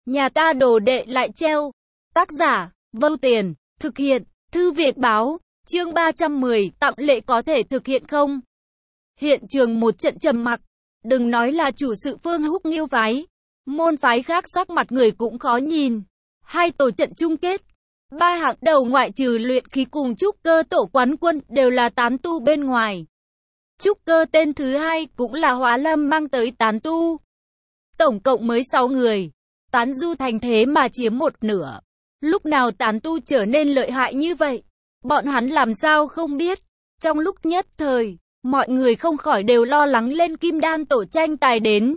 Nhà ta đồ đệ lại treo. Tác giả, Vâu Tiền, thực hiện, Thư viện báo, chương 310, tặng lễ có thể thực hiện không? Hiện trường một trận trầm mặc, đừng nói là chủ sự Phương Húc Nghiêu phái, môn phái khác sắc mặt người cũng khó nhìn. Hai tổ trận chung kết, ba hạng đầu ngoại trừ luyện khí cùng trúc cơ tổ quán quân đều là tán tu bên ngoài. Trúc cơ tên thứ hai cũng là Hóa Lâm mang tới tán tu. Tổng cộng mới 6 người, tán du thành thế mà chiếm một nửa. Lúc nào tán tu trở nên lợi hại như vậy? Bọn hắn làm sao không biết? Trong lúc nhất thời, mọi người không khỏi đều lo lắng lên Kim Đan tổ tranh tài đến.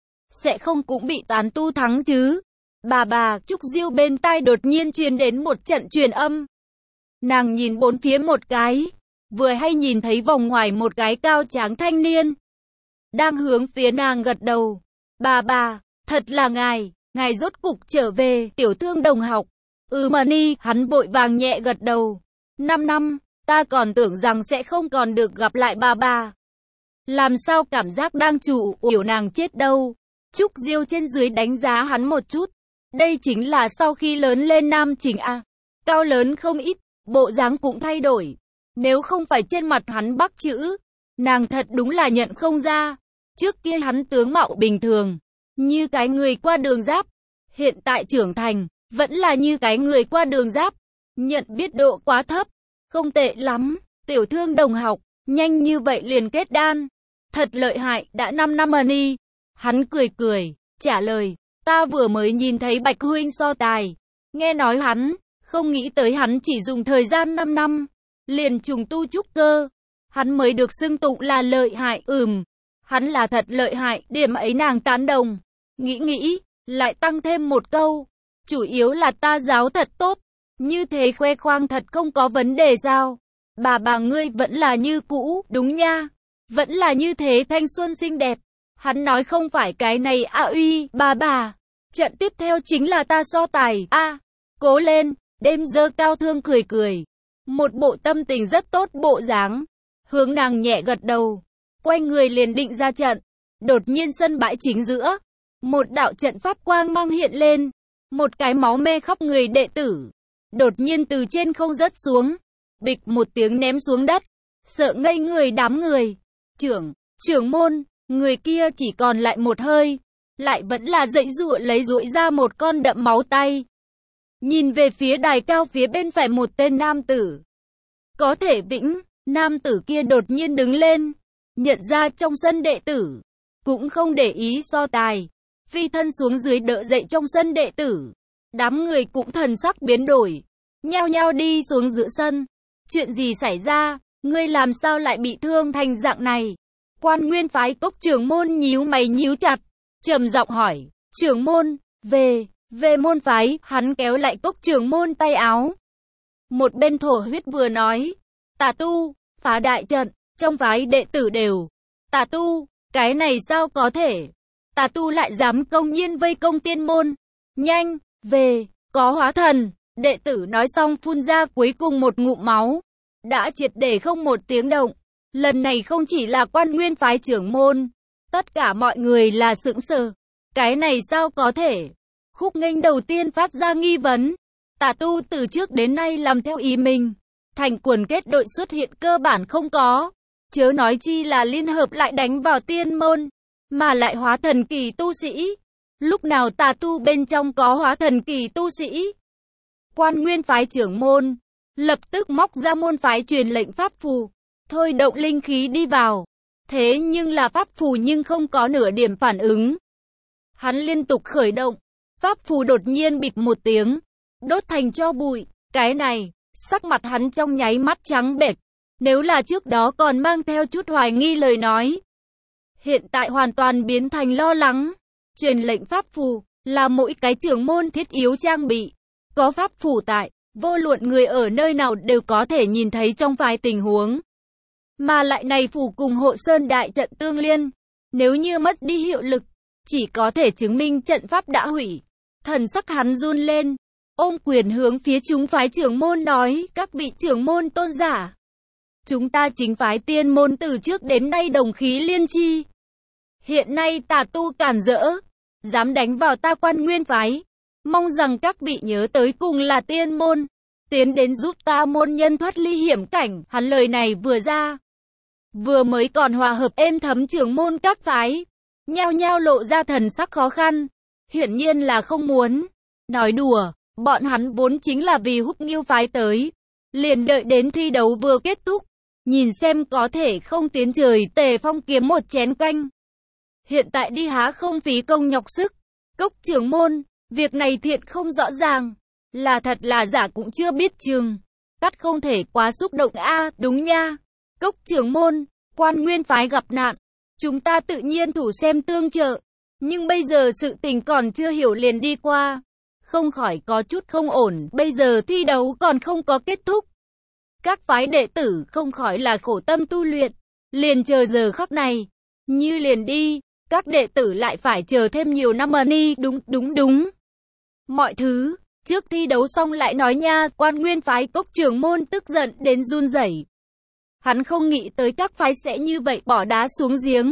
Sẽ không cũng bị tán tu thắng chứ? Bà Trúc Diêu bên tai đột nhiên truyền đến một trận truyền âm. Nàng nhìn bốn phía một cái, vừa hay nhìn thấy vòng ngoài một cái cao tráng thanh niên đang hướng phía nàng gật đầu. Bà, thật là ngài rốt cục trở về, Tiểu Thương đồng học. Mani, hắn vội vàng nhẹ gật đầu. 5 năm, ta còn tưởng rằng sẽ không còn được gặp lại bà. Làm sao cảm giác đang chủ yểu nàng chết đâu. Trúc Diêu trên dưới đánh giá hắn một chút. Đây chính là sau khi lớn lên nam chính a, cao lớn không ít, bộ dáng cũng thay đổi. Nếu không phải trên mặt hắn bắc chữ, nàng thật đúng là nhận không ra. Trước kia hắn tướng mạo bình thường, như cái người qua đường giáp. Hiện tại trưởng thành, vẫn là như cái người qua đường giáp. Nhận biết độ quá thấp, không tệ lắm. Tiểu Thương đồng học, nhanh như vậy liền kết đan. Thật lợi hại, đã 5 năm Mani. Hắn cười, trả lời, ta vừa mới nhìn thấy Bạch huynh so tài. Nghe nói hắn, không nghĩ tới hắn chỉ dùng thời gian 5 năm, liền trùng tu trúc cơ. Hắn mới được xưng tụng là lợi hại, hắn là thật lợi hại, điểm ấy nàng tán đồng. Nghĩ, lại tăng thêm một câu, chủ yếu là ta giáo thật tốt, như thế khoe khoang thật không có vấn đề sao? Bà ngươi vẫn là như cũ, đúng nha, vẫn là như thế thanh xuân xinh đẹp. Hắn nói không phải cái này bà, trận tiếp theo chính là ta so tài, cố lên, đêm dơ cao thương cười, một bộ tâm tình rất tốt bộ dáng, hướng nàng nhẹ gật đầu, quay người liền định ra trận. Đột nhiên sân bãi chính giữa, một đạo trận pháp quang mang hiện lên, một cái máu me khắp người đệ tử, đột nhiên từ trên không rớt xuống, bịch một tiếng ném xuống đất, sợ ngây người đám người. Trưởng môn, người kia chỉ còn lại một hơi, lại vẫn là dãy dụa lấy duỗi ra một con đậm máu tay. Nhìn về phía đài cao phía bên phải một tên nam tử. Có thể vĩnh, nam tử kia đột nhiên đứng lên, nhận ra trong sân đệ tử, cũng không để ý so tài, phi thân xuống dưới đỡ dậy trong sân đệ tử. Đám người cũng thần sắc biến đổi, nhao nhao đi xuống giữa sân. Chuyện gì xảy ra, ngươi làm sao lại bị thương thành dạng này? Quan Nguyên phái Cốc trưởng môn nhíu mày nhíu chặt, trầm giọng hỏi, trưởng môn, về môn phái. Hắn kéo lại Cốc trưởng môn tay áo. Một bên thổ huyết vừa nói, tà tu, phá đại trận, trong phái đệ tử đều tà tu, cái này sao có thể? Tà tu lại dám công nhiên vây công tiên môn. Nhanh, về, có hóa thần. Đệ tử nói xong phun ra cuối cùng một ngụm máu, đã triệt để không một tiếng động. Lần này không chỉ là Quan Nguyên phái trưởng môn, tất cả mọi người là sững sờ. Cái này sao có thể? Khúc Nghênh đầu tiên phát ra nghi vấn. Tà tu từ trước đến nay làm theo ý mình, thành quần kết đội xuất hiện cơ bản không có, chớ nói chi là liên hợp lại đánh vào tiên môn, mà lại hóa thần kỳ tu sĩ. Lúc nào tà tu bên trong có hóa thần kỳ tu sĩ? Quan Nguyên phái trưởng môn lập tức móc ra môn phái truyền lệnh pháp phù, thôi động linh khí đi vào. Thế nhưng là pháp phù nhưng không có nửa điểm phản ứng. Hắn liên tục khởi động, pháp phù đột nhiên bịch một tiếng, đốt thành tro bụi. Cái này, sắc mặt hắn trong nháy mắt trắng bệch. Nếu là trước đó còn mang theo chút hoài nghi lời nói, hiện tại hoàn toàn biến thành lo lắng. Truyền lệnh pháp phù là mỗi cái trưởng môn thiết yếu trang bị. Có pháp phù tại, vô luận người ở nơi nào đều có thể nhìn thấy trong vài tình huống. Mà lại này phù cùng hộ sơn đại trận tương liên, nếu như mất đi hiệu lực, chỉ có thể chứng minh trận pháp đã hủy. Thần sắc hắn run lên, ôm quyền hướng phía chúng phái trưởng môn nói, các vị trưởng môn tôn giả, chúng ta chính phái tiên môn từ trước đến nay đồng khí liên chi. Hiện nay tà tu cản rỡ, dám đánh vào ta Quan Nguyên phái, Mong rằng các vị nhớ tới cùng là tiên môn, tiến đến giúp ta môn nhân thoát ly hiểm cảnh. Hắn lời này vừa ra, vừa mới còn hòa hợp êm thấm, trưởng môn các phái nhao nhao lộ ra thần sắc khó khăn, hiển nhiên là không muốn nói đùa. Bọn hắn vốn chính là vì Húc Nghiêu phái tới, liền đợi đến thi đấu vừa kết thúc, nhìn xem có thể không tiến trời Tề Phong kiếm một chén canh. Hiện tại đi há không phí công nhọc sức. Cốc trưởng môn, việc này thiện không rõ ràng, là thật là giả cũng chưa biết chừng. Cắt không thể quá xúc động a. Đúng nha. Cốc trưởng môn, Quan Nguyên phái gặp nạn, chúng ta tự nhiên thủ xem tương trợ, nhưng bây giờ sự tình còn chưa hiểu liền đi qua, không khỏi có chút không ổn. Bây giờ thi đấu còn không có kết thúc, các phái đệ tử không khỏi là khổ tâm tu luyện, liền chờ giờ khắc này, như liền đi, các đệ tử lại phải chờ thêm nhiều năm đi. Đúng. Mọi thứ, trước thi đấu xong lại nói nha. Quan Nguyên phái Cốc trưởng môn tức giận đến run rẩy. Hắn không nghĩ tới các phái sẽ như vậy bỏ đá xuống giếng.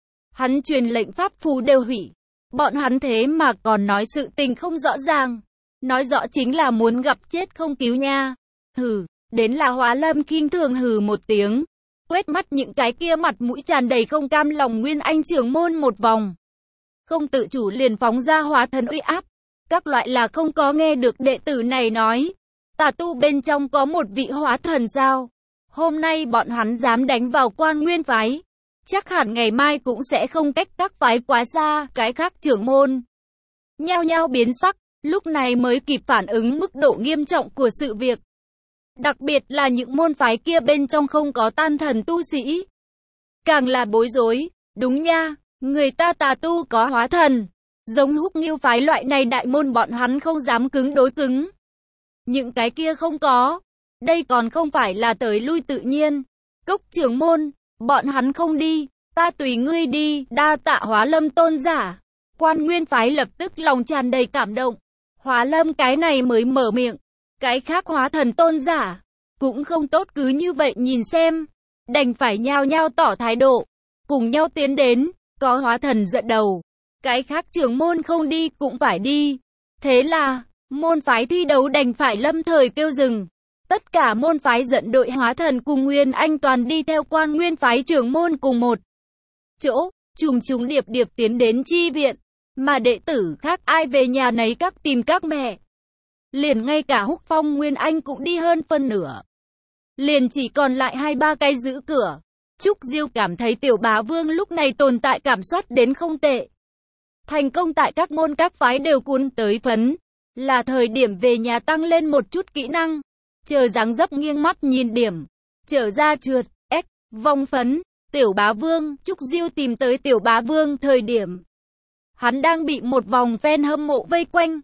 Hắn truyền lệnh pháp phù đều hủy. Bọn hắn thế mà còn nói sự tình không rõ ràng. Nói rõ chính là muốn gặp chết không cứu nha. Hừ, đến là Hóa Lâm khinh thường hừ một tiếng, quét mắt những cái kia mặt mũi tràn đầy không cam lòng Nguyên Anh trưởng môn một vòng. Không tự chủ liền phóng ra hóa thần uy áp. Các loại là không có nghe được đệ tử này nói, tà tu bên trong có một vị hóa thần sao? Hôm nay bọn hắn dám đánh vào Quan Nguyên phái, chắc hẳn ngày mai cũng sẽ không cách các phái quá xa. Cái khác trưởng môn nhao nhao biến sắc, lúc này mới kịp phản ứng mức độ nghiêm trọng của sự việc. Đặc biệt là những môn phái kia bên trong không có tan thần tu sĩ, càng là bối rối. Đúng nha, người ta tà tu có hóa thần, giống Húc Nghiêu phái loại này đại môn bọn hắn không dám cứng đối cứng. Những cái kia không có, đây còn không phải là tới lui tự nhiên. Cốc trưởng môn, bọn hắn không đi, ta tùy ngươi đi. Đa tạ Hóa Lâm tôn giả. Quan Nguyên phái lập tức lòng tràn đầy cảm động. Hóa Lâm cái này mới mở miệng, cái khác hóa thần tôn giả cũng không tốt cứ như vậy nhìn xem, đành phải nhao nhao tỏ thái độ, cùng nhau tiến đến. Có hóa thần dẫn đầu, cái khác trưởng môn không đi cũng phải đi. Thế là môn phái thi đấu đành phải lâm thời kêu dừng. Tất cả môn phái dẫn đội hóa thần cùng Nguyên Anh toàn đi theo Quan Nguyên phái trưởng môn cùng một chỗ, trùng điệp điệp tiến đến chi viện. Mà đệ tử khác ai về nhà nấy các tìm các mẹ. Liền ngay cả Húc Phong Nguyên Anh cũng đi hơn phân nửa. Liền chỉ còn lại 2-3 cái giữ cửa. Trúc Diêu cảm thấy Tiểu Bá Vương lúc này tồn tại cảm soát đến không tệ. Thành công tại các môn các phái đều cuốn tới phấn. Là thời điểm về nhà tăng lên một chút kỹ năng. Chờ dáng dấp nghiêng mắt nhìn điểm. Trở ra trượt, vong phấn. Tiểu Bá Vương, Trúc Diêu tìm tới Tiểu Bá Vương thời điểm hắn đang bị một vòng fan hâm mộ vây quanh.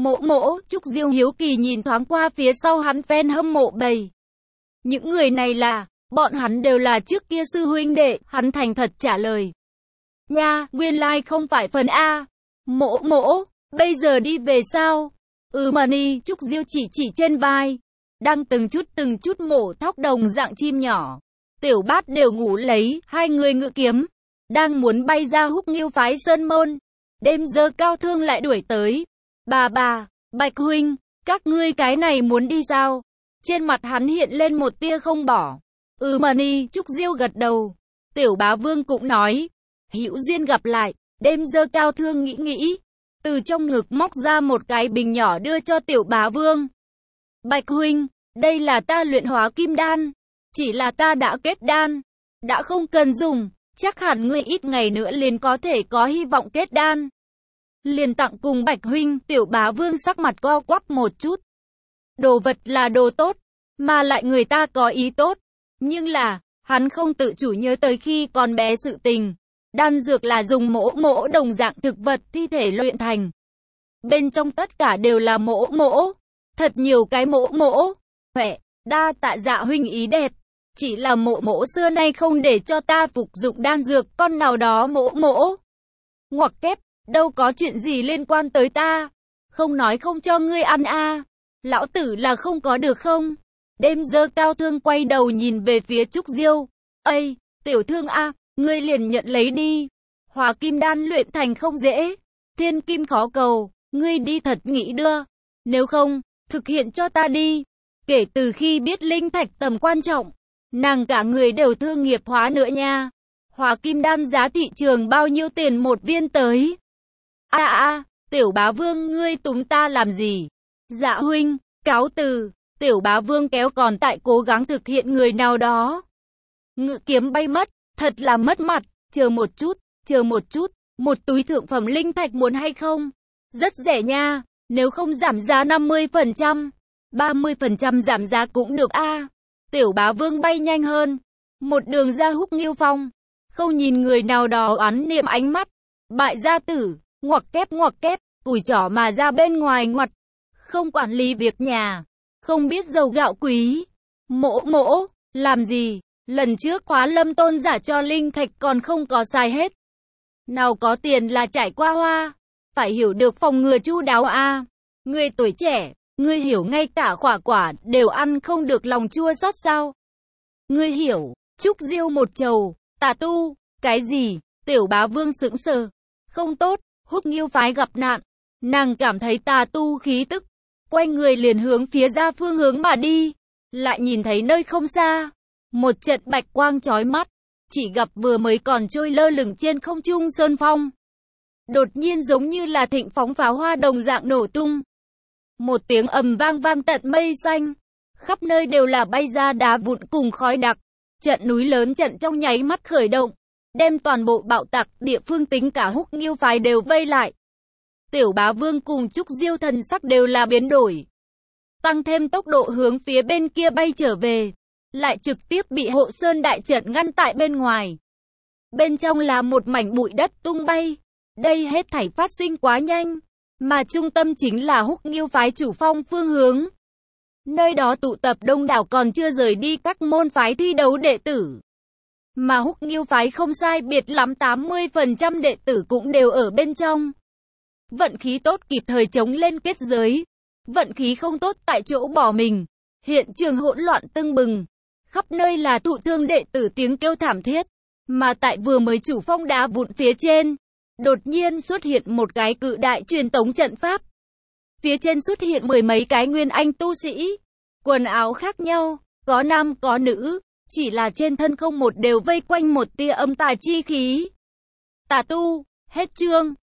Trúc Diêu hiếu kỳ nhìn thoáng qua phía sau hắn fan hâm mộ bầy. Những người này là, bọn hắn đều là trước kia sư huynh đệ. Hắn thành thật trả lời. Nha, nguyên lai không phải phần A. Bây giờ đi về sao? Mà ni. Trúc Diêu chỉ trên vai, đang từng chút mổ thóc đồng dạng chim nhỏ. Tiểu Bát đều ngủ lấy, hai người ngự kiếm, đang muốn bay ra Húc Nghiêu phái sơn môn. Đêm giờ Cao Thương lại đuổi tới. Bà, Bạch huynh, các ngươi cái này muốn đi sao? Trên mặt hắn hiện lên một tia không bỏ. Mà ni. Trúc Diêu gật đầu. Tiểu Bá Vương cũng nói, hữu duyên gặp lại. Đêm giờ Cao Thương nghĩ, từ trong ngực móc ra một cái bình nhỏ đưa cho Tiểu Bá Vương. Bạch huynh, đây là ta luyện hóa kim đan, chỉ là ta đã kết đan, đã không cần dùng, chắc hẳn ngươi ít ngày nữa liền có thể có hy vọng kết đan. Liền tặng cùng Bạch huynh. Tiểu Bá Vương sắc mặt co quắp một chút. Đồ vật là đồ tốt, mà lại người ta có ý tốt, nhưng là hắn không tự chủ nhớ tới khi còn bé sự tình. Đan dược là dùng mỗ đồng dạng thực vật thi thể luyện thành. Bên trong tất cả đều là mỗ. Thật nhiều cái mỗ. Huệ, đa tạ dạ huynh ý đẹp. Chỉ là mỗ xưa nay không để cho ta phục dụng đan dược con nào đó mỗ. Ngoặc kép, đâu có chuyện gì liên quan tới ta. Không nói không cho ngươi ăn a. Lão tử là không có được không? Đêm giờ Cao Thương quay đầu nhìn về phía Trúc Diêu. Ây, tiểu thương a, ngươi liền nhận lấy đi. Hóa kim đan luyện thành không dễ, thiên kim khó cầu. Ngươi đi thật nghĩ đưa. Nếu không, thực hiện cho ta đi. Kể từ khi biết linh thạch tầm quan trọng, nàng cả người đều thương nghiệp hóa nữa nha. Hóa kim đan giá thị trường bao nhiêu tiền một viên tới? Tiểu bá vương ngươi túm ta làm gì? Dạ huynh, cáo từ. Tiểu bá vương kéo còn tại cố gắng thực hiện người nào đó. Ngự kiếm bay mất, thật là mất mặt. Chờ một chút, một túi thượng phẩm linh thạch muốn hay không? Rất rẻ nha, nếu không giảm giá 50%, 30% giảm giá cũng được a. Tiểu bá vương bay nhanh hơn, một đường ra Húc Nghiêu Phong, không nhìn người nào đó oán niệm ánh mắt. Bại gia tử, ngoặc kép, cùi trỏ mà ra bên ngoài ngoặt, không quản lý việc nhà, không biết dầu gạo quý. Mỗ, làm gì? Lần trước khóa lâm tôn giả cho linh thạch còn không có xài hết. Nào có tiền là trải qua hoa, phải hiểu được phòng ngừa chu đáo a. Ngươi tuổi trẻ, ngươi hiểu ngay cả quả đều ăn không được lòng chua xót sao? Ngươi hiểu, trúc diêu một trầu, tà tu, cái gì? Tiểu bá vương sững sờ. Không tốt, Húc Nghiêu phái gặp nạn. Nàng cảm thấy tà tu khí tức, quay người liền hướng phía ra phương hướng mà đi. Lại nhìn thấy nơi không xa, một trận bạch quang chói mắt, chỉ gặp vừa mới còn trôi lơ lửng trên không trung sơn phong. Đột nhiên giống như là thịnh phóng pháo hoa đồng dạng nổ tung. Một tiếng ầm vang vang tận mây xanh, khắp nơi đều là bay ra đá vụn cùng khói đặc. Trận núi lớn trận trong nháy mắt khởi động, đem toàn bộ bạo tặc địa phương tính cả Húc Nghiêu phái đều vây lại. Tiểu bá vương cùng Trúc Diêu thần sắc đều là biến đổi, tăng thêm tốc độ hướng phía bên kia bay trở về, lại trực tiếp bị hộ sơn đại trận ngăn tại bên ngoài. Bên trong là một mảnh bụi đất tung bay. Đây hết thảy phát sinh quá nhanh, mà trung tâm chính là Húc Nghiêu phái chủ phong phương hướng. Nơi đó tụ tập đông đảo còn chưa rời đi các môn phái thi đấu đệ tử. Mà Húc Nghiêu phái không sai biệt lắm 80% đệ tử cũng đều ở bên trong. Vận khí tốt kịp thời chống lên kết giới, vận khí không tốt tại chỗ bỏ mình. Hiện trường hỗn loạn tưng bừng, khắp nơi là thụ thương đệ tử tiếng kêu thảm thiết. Mà tại vừa mới chủ phong đá vụn phía trên, đột nhiên xuất hiện một cái cự đại truyền tống trận pháp. Phía trên xuất hiện 10 mấy cái nguyên anh tu sĩ, quần áo khác nhau, có nam có nữ, chỉ là trên thân không một đều vây quanh một tia âm tà chi khí. Tà tu, hết chương.